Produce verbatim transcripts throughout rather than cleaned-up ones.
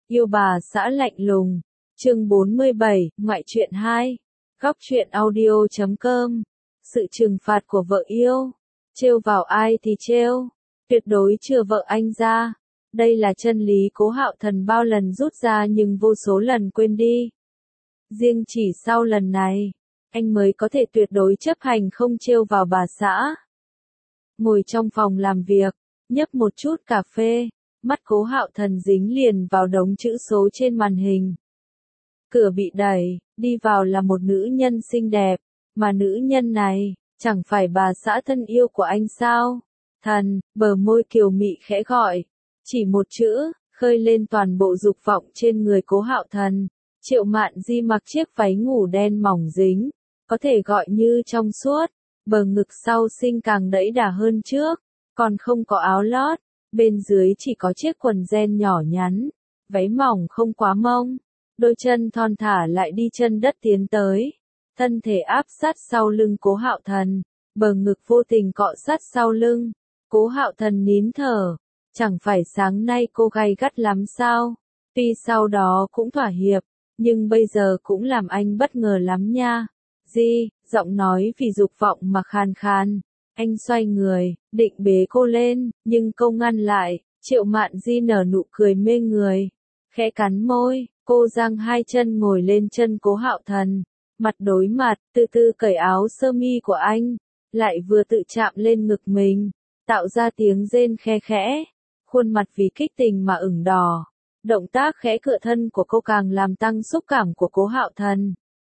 Yêu bà xã lạnh lùng. Chương bốn mươi bảy, ngoại truyện hai. Góc truyện audio chấm com. Sự trừng phạt của vợ yêu. Trêu vào ai thì trêu, tuyệt đối chừa vợ anh ra. Đây là chân lý Cố Hạo Thần bao lần rút ra nhưng vô số lần quên đi. Riêng chỉ sau lần này, anh mới có thể tuyệt đối chấp hành không trêu vào bà xã. Ngồi trong phòng làm việc, nhấp một chút cà phê, mắt Cố Hạo Thần dính liền vào đống chữ số trên màn hình. Cửa bị đẩy, đi vào là một nữ nhân xinh đẹp, mà nữ nhân này, chẳng phải bà xã thân yêu của anh sao? Thần, bờ môi kiều mị khẽ gọi, chỉ một chữ, khơi lên toàn bộ dục vọng trên người Cố Hạo Thần. Triệu Mạn Di mặc chiếc váy ngủ đen mỏng dính, có thể gọi như trong suốt, bờ ngực sau xinh càng đẫy đà hơn trước, còn không có áo lót, bên dưới chỉ có chiếc quần jean nhỏ nhắn, váy mỏng không quá mông, đôi chân thon thả lại đi chân đất tiến tới, thân thể áp sát sau lưng Cố Hạo Thần, bờ ngực vô tình cọ sát sau lưng. Cố Hạo Thần nín thở, chẳng phải sáng nay cô gay gắt lắm sao? Tuy sau đó cũng thỏa hiệp, nhưng bây giờ cũng làm anh bất ngờ lắm nha. Di, giọng nói vì dục vọng mà khàn khàn. Anh xoay người, định bế cô lên, nhưng cô ngăn lại. Triệu Mạn Di nở nụ cười mê người, khẽ cắn môi, cô giang hai chân ngồi lên chân Cố Hạo Thần, mặt đối mặt, từ từ cởi áo sơ mi của anh, lại vừa tự chạm lên ngực mình, tạo ra tiếng rên khe khẽ, khuôn mặt vì kích tình mà ửng đỏ. Động tác khẽ cựa thân của cô càng làm tăng xúc cảm của Cố Hạo Thần.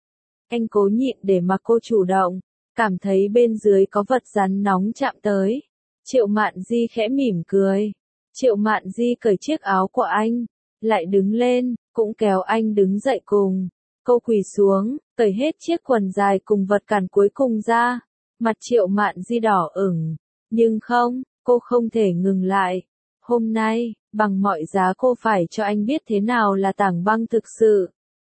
Anh cố nhịn để mà cô chủ động, cảm thấy bên dưới có vật rắn nóng chạm tới. Triệu Mạn Di khẽ mỉm cười. Triệu Mạn Di cởi chiếc áo của anh, lại đứng lên, cũng kéo anh đứng dậy cùng. Cô quỳ xuống, cởi hết chiếc quần dài cùng vật cản cuối cùng ra. Mặt Triệu Mạn Di đỏ ửng, nhưng không, cô không thể ngừng lại. Hôm nay, bằng mọi giá cô phải cho anh biết thế nào là tảng băng thực sự.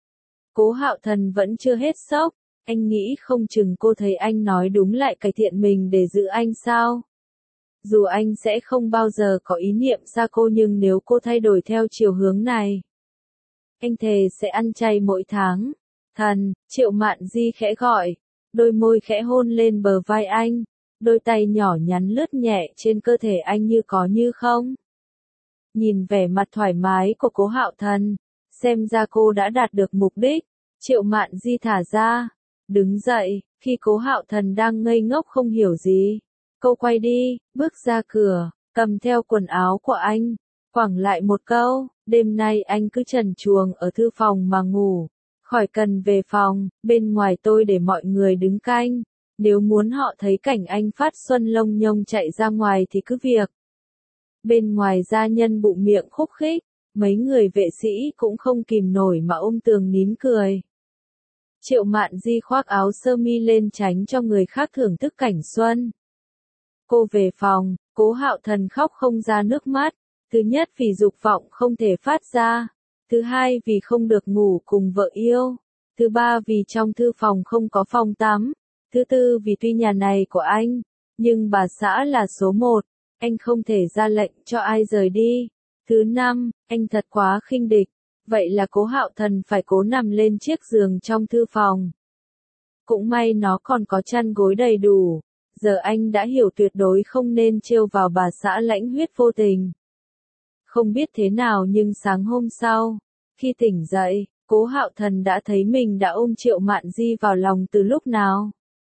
Cố Hạo Thần vẫn chưa hết sốc, anh nghĩ không chừng cô thấy anh nói đúng lại cải thiện mình để giữ anh sao. Dù anh sẽ không bao giờ có ý niệm xa cô nhưng nếu cô thay đổi theo chiều hướng này, anh thề sẽ ăn chay mỗi tháng. Thần, Triệu Mạn Di khẽ gọi, đôi môi khẽ hôn lên bờ vai anh, đôi tay nhỏ nhắn lướt nhẹ trên cơ thể anh như có như không. Nhìn vẻ mặt thoải mái của Cố Hạo Thần, xem ra cô đã đạt được mục đích. Triệu Mạn Di thả ra, đứng dậy, khi Cố Hạo Thần đang ngây ngốc không hiểu gì. Cô quay đi, bước ra cửa, cầm theo quần áo của anh, quẳng lại một câu, đêm nay anh cứ trần truồng ở thư phòng mà ngủ, khỏi cần về phòng, bên ngoài tôi để mọi người đứng canh, nếu muốn họ thấy cảnh anh phát xuân lông nhông chạy ra ngoài thì cứ việc. Bên ngoài gia nhân bụng miệng khúc khích, mấy người vệ sĩ cũng không kìm nổi mà ôm tường nín cười. Triệu Mạn Di khoác áo sơ mi lên tránh cho người khác thưởng thức cảnh xuân. Cô về phòng, Cố Hạo Thần khóc không ra nước mắt, thứ nhất vì dục vọng không thể phát ra, thứ hai vì không được ngủ cùng vợ yêu, thứ ba vì trong thư phòng không có phòng tắm, thứ tư vì tuy nhà này của anh, nhưng bà xã là số một, anh không thể ra lệnh cho ai rời đi, thứ năm, anh thật quá khinh địch, vậy là Cố Hạo Thần phải cố nằm lên chiếc giường trong thư phòng. Cũng may nó còn có chăn gối đầy đủ. Giờ anh đã hiểu tuyệt đối không nên trêu vào bà xã lãnh huyết vô tình. Không biết thế nào nhưng sáng hôm sau, khi tỉnh dậy, Cố Hạo Thần đã thấy mình đã ôm Triệu Mạn Di vào lòng từ lúc nào.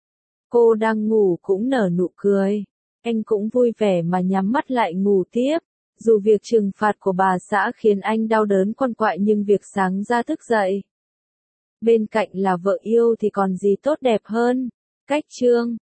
Cô đang ngủ cũng nở nụ cười. Anh cũng vui vẻ mà nhắm mắt lại ngủ tiếp. Dù việc trừng phạt của bà xã khiến anh đau đớn quằn quại nhưng việc sáng ra thức dậy bên cạnh là vợ yêu thì còn gì tốt đẹp hơn. Cách chương